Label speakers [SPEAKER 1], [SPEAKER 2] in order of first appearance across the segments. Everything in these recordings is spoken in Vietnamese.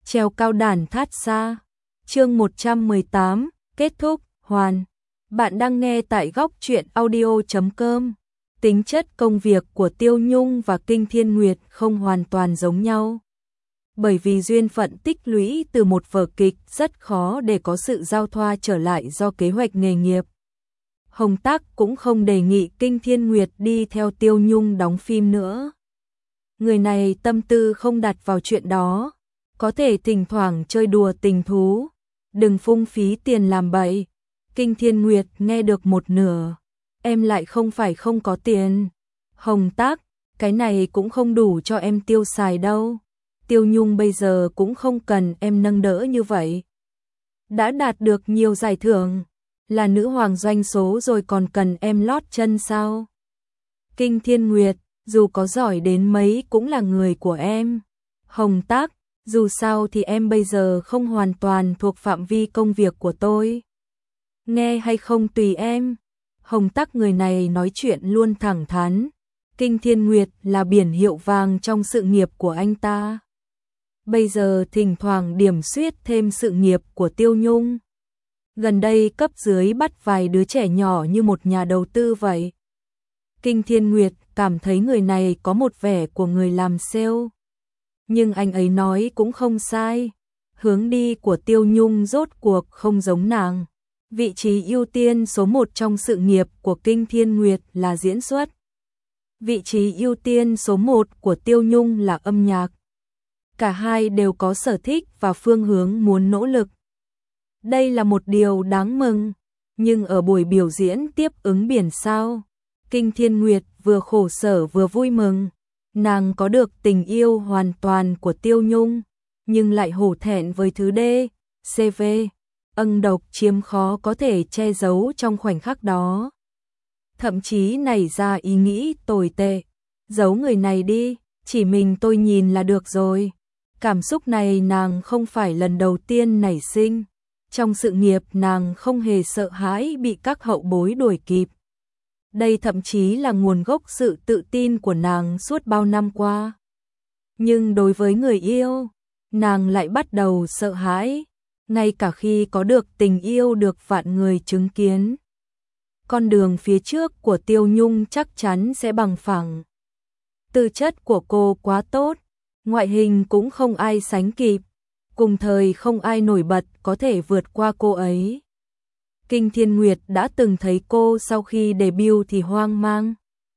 [SPEAKER 1] Treo cao đàn thát xa. Chương 118, kết thúc, hoàn. Bạn đang nghe tại góc truyện audio.com. Tính chất công việc của Tiêu Nhung và Kinh Thiên Nguyệt không hoàn toàn giống nhau. Bởi vì duyên phận tích lũy từ một vở kịch rất khó để có sự giao thoa trở lại do kế hoạch nghề nghiệp. Hồng Tác cũng không đề nghị Kinh Thiên Nguyệt đi theo Tiêu Nhung đóng phim nữa. Người này tâm tư không đặt vào chuyện đó, có thể thỉnh thoảng chơi đùa tình thú, đừng phung phí tiền làm bậy. Kinh Thiên Nguyệt nghe được một nửa, em lại không phải không có tiền. Hồng Tác, cái này cũng không đủ cho em tiêu xài đâu. Tiêu Nhung bây giờ cũng không cần em nâng đỡ như vậy. Đã đạt được nhiều giải thưởng, là nữ hoàng doanh số rồi còn cần em lót chân sao? Kinh Thiên Nguyệt, dù có giỏi đến mấy cũng là người của em. Hồng Tác, dù sao thì em bây giờ không hoàn toàn thuộc phạm vi công việc của tôi. Nghe hay không tùy em. Hồng Tác người này nói chuyện luôn thẳng thắn. Kinh Thiên Nguyệt là biển hiệu vàng trong sự nghiệp của anh ta. Bây giờ thỉnh thoảng điểm xuyết thêm sự nghiệp của Tiêu Nhung. Gần đây cấp dưới bắt vài đứa trẻ nhỏ như một nhà đầu tư vậy. Kinh Thiên Nguyệt cảm thấy người này có một vẻ của người làm sale. Nhưng anh ấy nói cũng không sai. Hướng đi của Tiêu Nhung rốt cuộc không giống nàng. Vị trí ưu tiên số 1 trong sự nghiệp của Kinh Thiên Nguyệt là diễn xuất. Vị trí ưu tiên số 1 của Tiêu Nhung là âm nhạc. Cả hai đều có sở thích và phương hướng muốn nỗ lực. Đây là một điều đáng mừng. Nhưng ở buổi biểu diễn tiếp ứng biển sao, Kinh Thiên Nguyệt vừa khổ sở vừa vui mừng. Nàng có được tình yêu hoàn toàn của Tiêu Nhung, nhưng lại hổ thẹn với thứ D, CV, ân độc chiếm khó có thể che giấu trong khoảnh khắc đó. Thậm chí nảy ra ý nghĩ tồi tệ, giấu người này đi, chỉ mình tôi nhìn là được rồi. Cảm xúc này nàng không phải lần đầu tiên nảy sinh. Trong sự nghiệp nàng không hề sợ hãi bị các hậu bối đuổi kịp. Đây thậm chí là nguồn gốc sự tự tin của nàng suốt bao năm qua. Nhưng đối với người yêu, nàng lại bắt đầu sợ hãi, ngay cả khi có được tình yêu được vạn người chứng kiến. Con đường phía trước của Tiêu Nhung chắc chắn sẽ bằng phẳng. Tư chất của cô quá tốt, ngoại hình cũng không ai sánh kịp, cùng thời không ai nổi bật có thể vượt qua cô ấy. Kinh Thiên Nguyệt đã từng thấy cô sau khi debut thì hoang mang,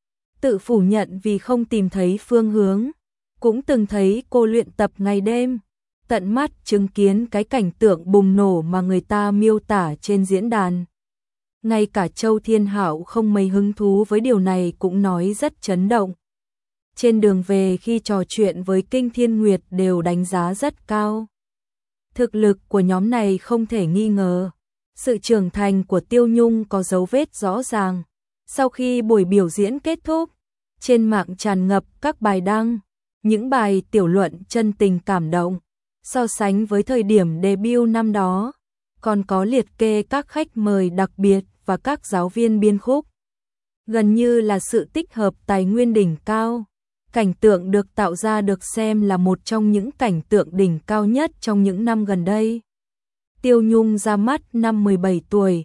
[SPEAKER 1] tự phủ nhận vì không tìm thấy phương hướng, cũng từng thấy cô luyện tập ngày đêm, tận mắt chứng kiến cái cảnh tượng bùng nổ mà người ta miêu tả trên diễn đàn. Ngay cả Châu Thiên Hạo không mấy hứng thú với điều này cũng nói rất chấn động. Trên đường về khi trò chuyện với Kinh Thiên Nguyệt đều đánh giá rất cao. Thực lực của nhóm này không thể nghi ngờ. Sự trưởng thành của Tiêu Nhung có dấu vết rõ ràng. Sau khi buổi biểu diễn kết thúc, trên mạng tràn ngập các bài đăng, những bài tiểu luận chân tình cảm động. So sánh với thời điểm debut năm đó, còn có liệt kê các khách mời đặc biệt và các giáo viên biên khúc. Gần như là sự tích hợp tài nguyên đỉnh cao. Cảnh tượng được tạo ra được xem là một trong những cảnh tượng đỉnh cao nhất trong những năm gần đây. Tiêu Nhung ra mắt năm 17 tuổi,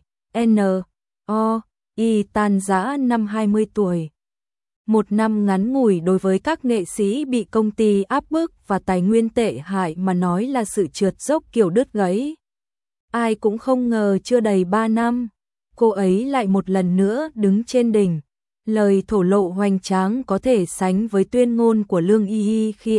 [SPEAKER 1] N.O.I. tan rã năm 20 tuổi. Một năm ngắn ngủi đối với các nghệ sĩ bị công ty áp bức và tài nguyên tệ hại mà nói là sự trượt dốc kiểu đứt gãy. Ai cũng không ngờ chưa đầy 3 năm, cô ấy lại một lần nữa đứng trên đỉnh. Lời thổ lộ hoành tráng có thể sánh với tuyên ngôn của Lương Y Y khi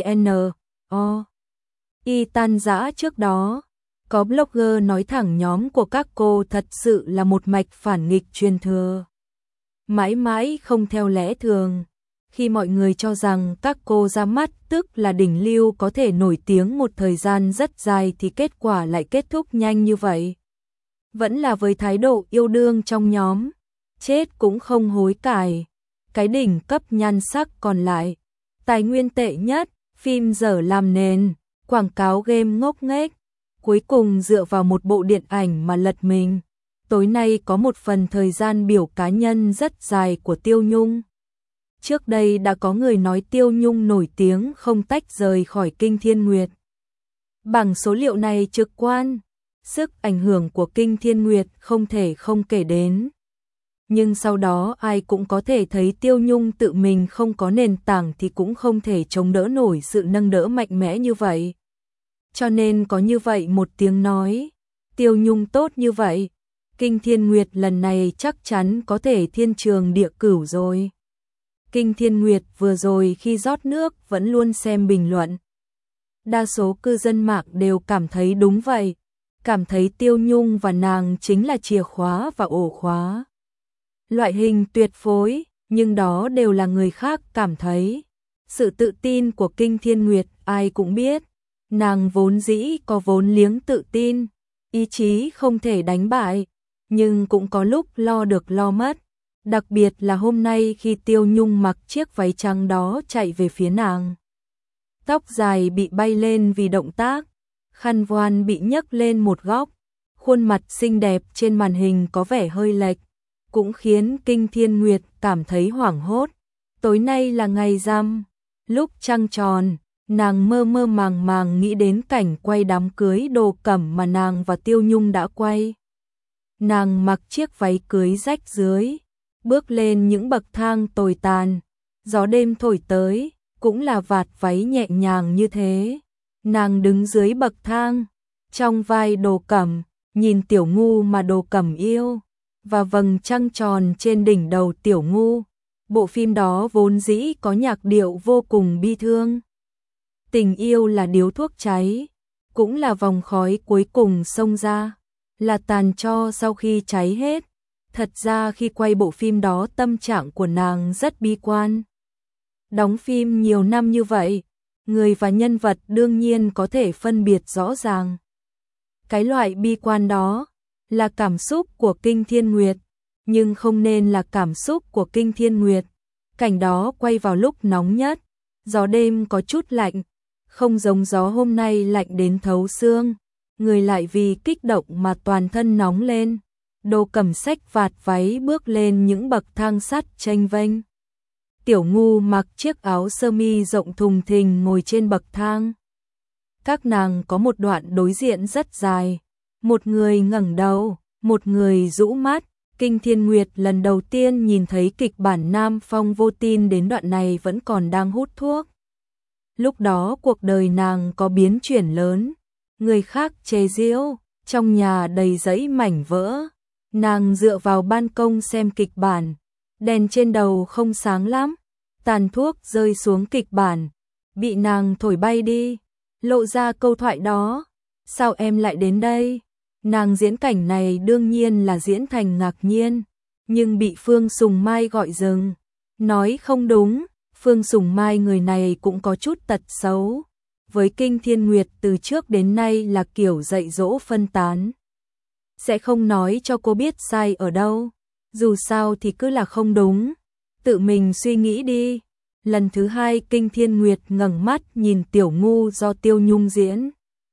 [SPEAKER 1] N.O.I. tan rã trước đó. Có blogger nói thẳng nhóm của các cô thật sự là một mạch phản nghịch truyền thừa. Mãi mãi không theo lẽ thường. Khi mọi người cho rằng các cô ra mắt tức là đỉnh lưu có thể nổi tiếng một thời gian rất dài thì kết quả lại kết thúc nhanh như vậy. Vẫn là với thái độ yêu đương trong nhóm. Chết cũng không hối cải. Cái đỉnh cấp nhan sắc còn lại. Tài nguyên tệ nhất, phim dở làm nền, quảng cáo game ngốc nghếch. Cuối cùng dựa vào một bộ điện ảnh mà lật mình. Tối nay có một phần thời gian biểu cá nhân rất dài của Tiêu Nhung. Trước đây đã có người nói Tiêu Nhung nổi tiếng không tách rời khỏi Kinh Thiên Nguyệt. Bảng số liệu này trực quan, sức ảnh hưởng của Kinh Thiên Nguyệt không thể không kể đến. Nhưng sau đó ai cũng có thể thấy Tiêu Nhung tự mình không có nền tảng thì cũng không thể chống đỡ nổi sự nâng đỡ mạnh mẽ như vậy. Cho nên có như vậy một tiếng nói, Tiêu Nhung tốt như vậy, Kinh Thiên Nguyệt lần này chắc chắn có thể thiên trường địa cửu rồi. Kinh Thiên Nguyệt vừa rồi khi rót nước vẫn luôn xem bình luận. Đa số cư dân mạng đều cảm thấy đúng vậy, cảm thấy Tiêu Nhung và nàng chính là chìa khóa và ổ khóa. Loại hình tuyệt phối, nhưng đó đều là người khác cảm thấy. Sự tự tin của Kinh Thiên Nguyệt ai cũng biết, nàng vốn dĩ có vốn liếng tự tin, ý chí không thể đánh bại, nhưng cũng có lúc lo được lo mất. Đặc biệt là hôm nay khi Tiêu Nhung mặc chiếc váy trắng đó chạy về phía nàng. Tóc dài bị bay lên vì động tác, khăn voan bị nhấc lên một góc, khuôn mặt xinh đẹp trên màn hình có vẻ hơi lệch, cũng khiến Kinh Thiên Nguyệt cảm thấy hoảng hốt. Tối nay là ngày rằm, lúc trăng tròn, nàng mơ mơ màng màng nghĩ đến cảnh quay đám cưới Đồ Cẩm mà nàng và Tiêu Nhung đã quay. Nàng mặc chiếc váy cưới rách dưới, bước lên những bậc thang tồi tàn, gió đêm thổi tới, cũng là vạt váy nhẹ nhàng như thế. Nàng đứng dưới bậc thang, trong vai Đồ Cẩm, nhìn Tiểu Ngu mà Đồ Cẩm yêu, và vầng trăng tròn trên đỉnh đầu Tiểu Ngu. Bộ phim đó vốn dĩ có nhạc điệu vô cùng bi thương. Tình yêu là điếu thuốc cháy, cũng là vòng khói cuối cùng xông ra, là tàn tro sau khi cháy hết. Thật ra khi quay bộ phim đó tâm trạng của nàng rất bi quan. Đóng phim nhiều năm như vậy, người và nhân vật đương nhiên có thể phân biệt rõ ràng. Cái loại bi quan đó là cảm xúc của Kinh Thiên Nguyệt, nhưng không nên là cảm xúc của Kinh Thiên Nguyệt. Cảnh đó quay vào lúc nóng nhất, gió đêm có chút lạnh, không giống gió hôm nay lạnh đến thấu xương, người lại vì kích động mà toàn thân nóng lên. Đồ Cẩm xách vạt váy bước lên những bậc thang sắt chênh vênh. Tiểu Ngu mặc chiếc áo sơ mi rộng thùng thình ngồi trên bậc thang. Các nàng có một đoạn đối diện rất dài, một người ngẩng đầu, một người rũ mắt. Kinh Thiên Nguyệt lần đầu tiên nhìn thấy kịch bản Nam Phong Vô Tin đến đoạn này vẫn còn đang hút thuốc. Lúc đó cuộc đời nàng có biến chuyển lớn, người khác chế giễu, trong nhà đầy giấy mảnh vỡ. Nàng dựa vào ban công xem kịch bản, đèn trên đầu không sáng lắm, tàn thuốc rơi xuống kịch bản, bị nàng thổi bay đi, lộ ra câu thoại đó, sao em lại đến đây? Nàng diễn cảnh này đương nhiên là diễn thành ngạc nhiên, nhưng bị Phương Sùng Mai gọi dừng, nói không đúng, Phương Sùng Mai người này cũng có chút tật xấu, với Kinh Thiên Nguyệt từ trước đến nay là kiểu dạy dỗ phân tán. Sẽ không nói cho cô biết sai ở đâu, dù sao thì cứ là không đúng, tự mình suy nghĩ đi. Lần thứ hai Kinh Thiên Nguyệt ngẩng mắt nhìn Tiểu Ngu do Tiêu Nhung diễn.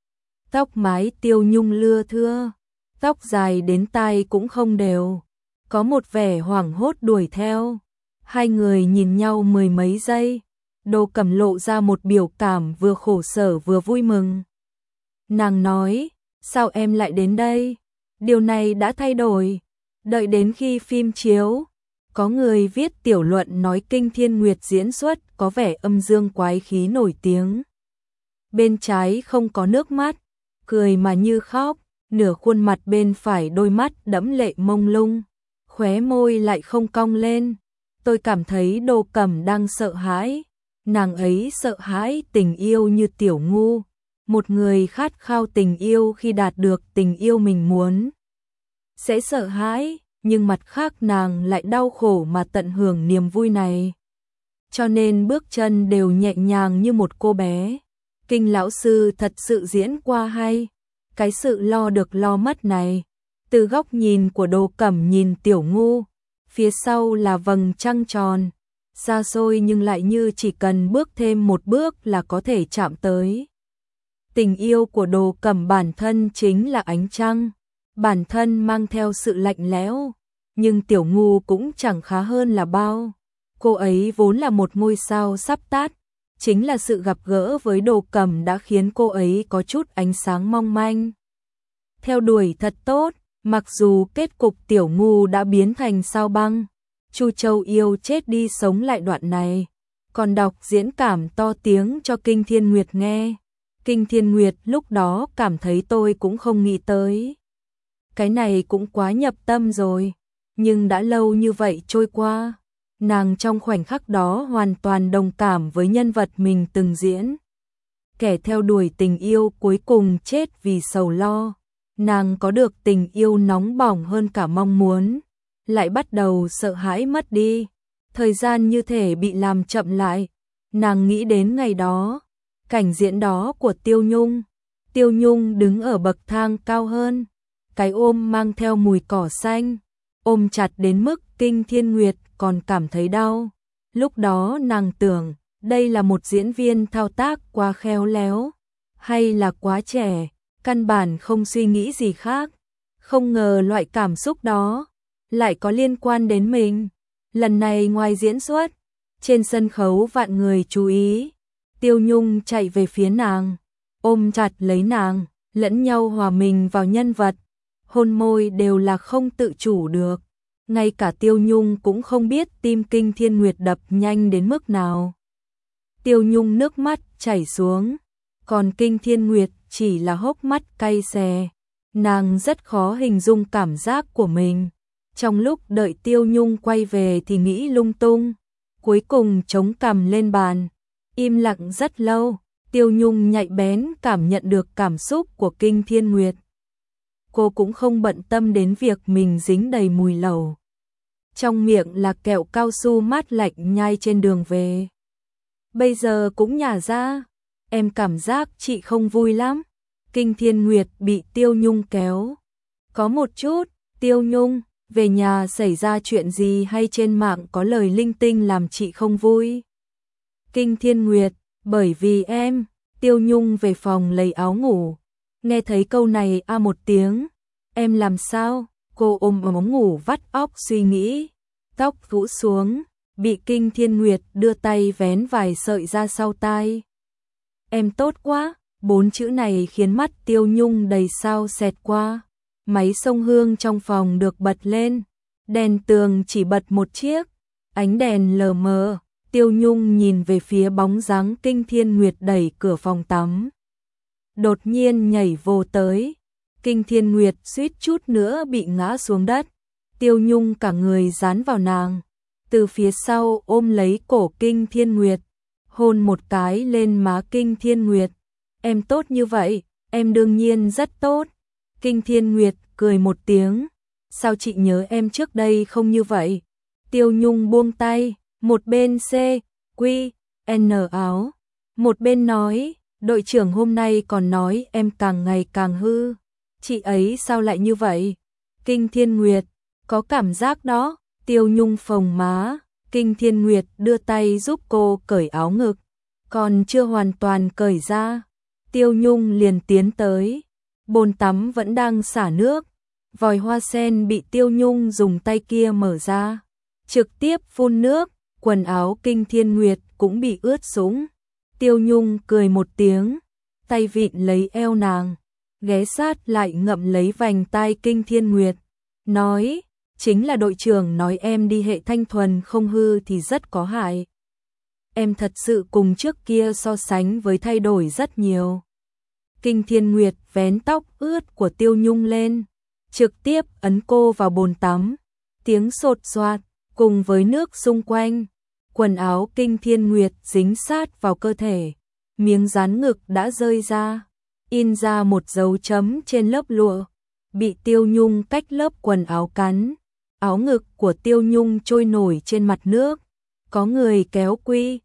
[SPEAKER 1] Tóc mái Tiêu Nhung lưa thưa, tóc dài đến tai cũng không đều, có một vẻ hoảng hốt đuổi theo. Hai người nhìn nhau mười mấy giây, Đồ Cẩm lộ ra một biểu cảm vừa khổ sở vừa vui mừng. Nàng nói, sao em lại đến đây? Điều này đã thay đổi, đợi đến khi phim chiếu, có người viết tiểu luận nói Kinh Thiên Nguyệt diễn xuất có vẻ âm dương quái khí nổi tiếng. Bên trái không có nước mắt, cười mà như khóc, nửa khuôn mặt bên phải đôi mắt đẫm lệ mông lung, khóe môi lại không cong lên. Tôi cảm thấy Đồ Cẩm đang sợ hãi, nàng ấy sợ hãi tình yêu như Tiểu Ngu, một người khát khao tình yêu khi đạt được tình yêu mình muốn. Sẽ sợ hãi, nhưng mặt khác nàng lại đau khổ mà tận hưởng niềm vui này. Cho nên bước chân đều nhẹ nhàng như một cô bé. Kinh lão sư thật sự diễn qua hay. Cái sự lo được lo mất này, từ góc nhìn của Đồ Cẩm nhìn Tiểu Ngu, phía sau là vầng trăng tròn, xa xôi nhưng lại như chỉ cần bước thêm một bước là có thể chạm tới. Tình yêu của Đồ Cẩm bản thân chính là ánh trăng, bản thân mang theo sự lạnh lẽo, nhưng Tiểu Ngu cũng chẳng khá hơn là bao. Cô ấy vốn là một ngôi sao sắp tắt, chính là sự gặp gỡ với Đồ Cẩm đã khiến cô ấy có chút ánh sáng mong manh. Theo đuổi thật tốt, mặc dù kết cục Tiểu Ngu đã biến thành sao băng, Chu Châu Yêu chết đi sống lại đoạn này, còn đọc diễn cảm to tiếng cho Kinh Thiên Nguyệt nghe. Kinh Thiên Nguyệt lúc đó cảm thấy tôi cũng không nghĩ tới. Cái này cũng quá nhập tâm rồi, nhưng đã lâu như vậy trôi qua, nàng trong khoảnh khắc đó hoàn toàn đồng cảm với nhân vật mình từng diễn. Kẻ theo đuổi tình yêu cuối cùng chết vì sầu lo, nàng có được tình yêu nóng bỏng hơn cả mong muốn, lại bắt đầu sợ hãi mất đi, thời gian như thể bị làm chậm lại. Nàng nghĩ đến ngày đó, cảnh diễn đó của Tiêu Nhung. Tiêu Nhung đứng ở bậc thang cao hơn, cái ôm mang theo mùi cỏ xanh, ôm chặt đến mức Kinh Thiên Nguyệt còn cảm thấy đau. Lúc đó nàng tưởng, đây là một diễn viên thao tác quá khéo léo, hay là quá trẻ, căn bản không suy nghĩ gì khác. Không ngờ loại cảm xúc đó lại có liên quan đến mình. Lần này ngoài diễn xuất, trên sân khấu vạn người chú ý, Tiêu Nhung chạy về phía nàng, ôm chặt lấy nàng, lẫn nhau hòa mình vào nhân vật, hôn môi đều là không tự chủ được. Ngay cả Tiêu Nhung cũng không biết tim Kinh Thiên Nguyệt đập nhanh đến mức nào. Tiêu Nhung nước mắt chảy xuống, còn Kinh Thiên Nguyệt chỉ là hốc mắt cay xè. Nàng rất khó hình dung cảm giác của mình. Trong lúc đợi Tiêu Nhung quay về thì nghĩ lung tung, cuối cùng chống cằm lên bàn, im lặng rất lâu. Tiêu Nhung nhạy bén cảm nhận được cảm xúc của Kinh Thiên Nguyệt. Cô cũng không bận tâm đến việc mình dính đầy mùi lẩu. Trong miệng là kẹo cao su mát lạnh nhai trên đường về. Bây giờ cũng nhả ra, em cảm giác chị không vui lắm. Kinh Thiên Nguyệt bị Tiêu Nhung kéo. Có một chút. Tiêu Nhung, về nhà xảy ra chuyện gì hay trên mạng có lời linh tinh làm chị không vui? Kinh Thiên Nguyệt, bởi vì em. Tiêu Nhung về phòng lấy áo ngủ. Nghe thấy câu này một tiếng. Em làm sao? Cô ôm ống ngủ vắt óc suy nghĩ. Tóc rũ xuống, bị Kinh Thiên Nguyệt đưa tay vén vài sợi ra sau tai. Em tốt quá. 4 chữ này khiến mắt Tiêu Nhung đầy sao xẹt qua. Máy xông hương trong phòng được bật lên. Đèn tường chỉ bật một chiếc. Ánh đèn lờ mờ. Tiêu Nhung nhìn về phía bóng dáng Kinh Thiên Nguyệt đẩy cửa phòng tắm. Đột nhiên nhảy vô tới. Kinh Thiên Nguyệt suýt chút nữa bị ngã xuống đất. Tiêu Nhung cả người dán vào nàng. Từ phía sau ôm lấy cổ Kinh Thiên Nguyệt. Hôn một cái lên má Kinh Thiên Nguyệt. Em tốt như vậy, em đương nhiên rất tốt. Kinh Thiên Nguyệt cười một tiếng. Sao chị nhớ em trước đây không như vậy? Tiêu Nhung buông tay, một bên N áo, một bên nói, đội trưởng hôm nay còn nói em càng ngày càng hư. Chị ấy sao lại như vậy? Kinh Thiên Nguyệt, có cảm giác đó. Tiêu Nhung phồng má, Kinh Thiên Nguyệt đưa tay giúp cô cởi áo ngực, còn chưa hoàn toàn cởi ra. Tiêu Nhung liền tiến tới, bồn tắm vẫn đang xả nước, vòi hoa sen bị Tiêu Nhung dùng tay kia mở ra, trực tiếp phun nước, quần áo Kinh Thiên Nguyệt cũng bị ướt sũng. Tiêu Nhung cười một tiếng, tay vịn lấy eo nàng, ghé sát lại ngậm lấy vành tai Kinh Thiên Nguyệt, nói, chính là đội trưởng nói em đi hệ thanh thuần không hư thì rất có hại. Em thật sự cùng trước kia so sánh với thay đổi rất nhiều. Kinh Thiên Nguyệt vén tóc ướt của Tiêu Nhung lên, trực tiếp ấn cô vào bồn tắm. Tiếng sột soạt cùng với nước xung quanh, quần áo Kinh Thiên Nguyệt dính sát vào cơ thể, miếng dán ngực đã rơi ra, in ra một dấu chấm trên lớp lụa, bị Tiêu Nhung cách lớp quần áo cắn. Áo ngực của Tiêu Nhung trôi nổi trên mặt nước, có người kéo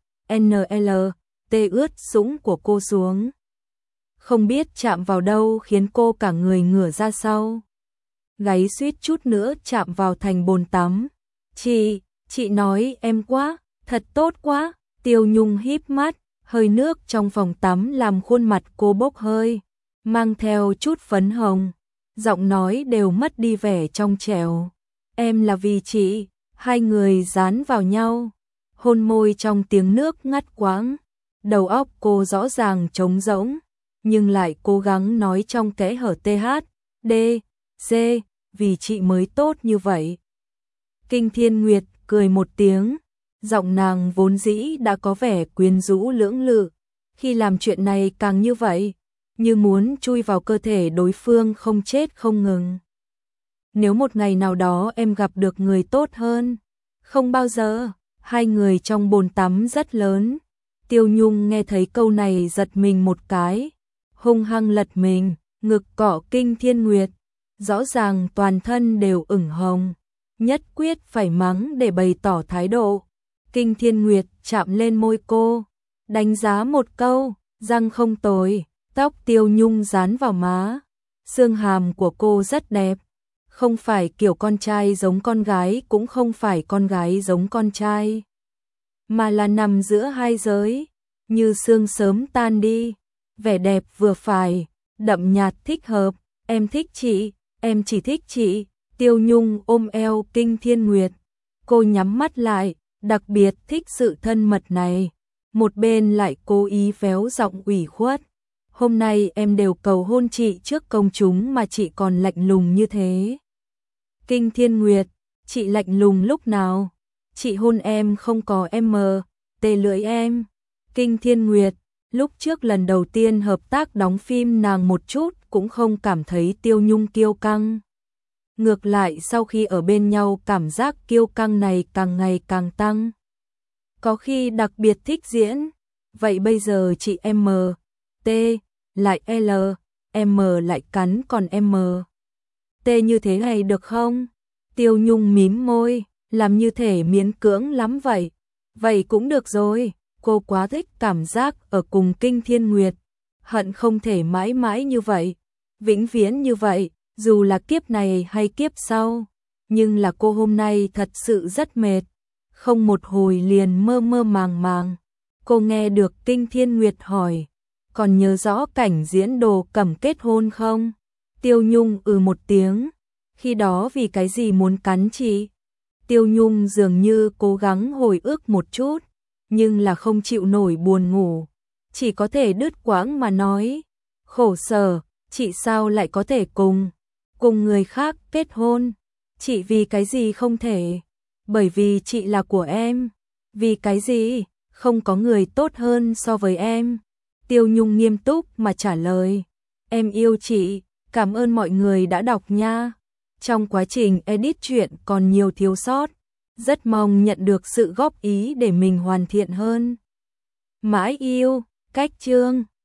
[SPEAKER 1] T ướt sũng của cô xuống. Không biết chạm vào đâu khiến cô cả người ngửa ra sau. Gáy suýt chút nữa chạm vào thành bồn tắm. Chị nói em quá, thật tốt quá. Tiêu Nhung híp mắt, hơi nước trong phòng tắm làm khuôn mặt cô bốc hơi, mang theo chút phấn hồng, giọng nói đều mất đi vẻ trong trẻo. Em là vì chị. Hai người dán vào nhau, hôn môi trong tiếng nước ngắt quãng. đầu óc cô rõ ràng trống rỗng, nhưng lại cố gắng nói trong kẽ hở THD, vì chị mới tốt như vậy. Kinh Thiên Nguyệt cười một tiếng, giọng nàng vốn dĩ đã có vẻ quyến rũ lưỡng lự, khi làm chuyện này càng như vậy, như muốn chui vào cơ thể đối phương không chết không ngừng. Nếu một ngày nào đó em gặp được người tốt hơn, không bao giờ. Hai người trong bồn tắm rất lớn. Tiêu Nhung nghe thấy câu này giật mình một cái, hung hăng lật mình, ngực cọ Kinh Thiên Nguyệt, rõ ràng toàn thân đều ửng hồng, nhất quyết phải mắng để bày tỏ thái độ. Kinh Thiên Nguyệt chạm lên môi cô, đánh giá một câu, răng không tồi, tóc Tiêu Nhung dán vào má, xương hàm của cô rất đẹp, không phải kiểu con trai giống con gái cũng không phải con gái giống con trai, mà là nằm giữa hai giới, như sương sớm tan đi, vẻ đẹp vừa phải, đậm nhạt thích hợp, em thích chị, em chỉ thích chị. Tiêu Nhung ôm eo Kinh Thiên Nguyệt, cô nhắm mắt lại, đặc biệt thích sự thân mật này, một bên lại cố ý véo giọng ủy khuất. Hôm nay em đều cầu hôn chị trước công chúng mà chị còn lạnh lùng như thế. Kinh Thiên Nguyệt, chị lạnh lùng lúc nào? Chị hôn em không có em mờ, tê lưỡi em. Kinh Thiên Nguyệt, lúc trước lần đầu tiên hợp tác đóng phim nàng một chút cũng không cảm thấy Tiêu Nhung kiêu căng. Ngược lại sau khi ở bên nhau cảm giác kiêu căng này càng ngày càng tăng. Có khi đặc biệt thích diễn, vậy bây giờ chị M, T, lại L, M lại cắn còn M. T như thế này được không? Tiêu Nhung mím môi, làm như thể miễn cưỡng lắm vậy. Vậy cũng được rồi, cô quá thích cảm giác ở cùng Kinh Thiên Nguyệt, hận không thể mãi mãi như vậy, vĩnh viễn như vậy, dù là kiếp này hay kiếp sau. Nhưng là cô hôm nay thật sự rất mệt, không một hồi liền mơ mơ màng màng. Cô nghe được Kinh Thiên Nguyệt hỏi, còn nhớ rõ cảnh diễn Đồ Cẩm kết hôn không? Tiêu Nhung một tiếng, khi đó vì cái gì muốn cắn chị? Tiêu Nhung dường như cố gắng hồi ức một chút, nhưng là không chịu nổi buồn ngủ, chỉ có thể đứt quãng mà nói, khổ sở, chị sao lại có thể cùng người khác kết hôn? Chị vì cái gì không thể? Bởi vì chị là của em. Vì cái gì? Không có người tốt hơn so với em. Tiêu Nhung nghiêm túc mà trả lời, em yêu chị, cảm ơn mọi người đã đọc nha. Trong quá trình edit truyện còn nhiều thiếu sót, rất mong nhận được sự góp ý để mình hoàn thiện hơn. Mãi yêu, cách chương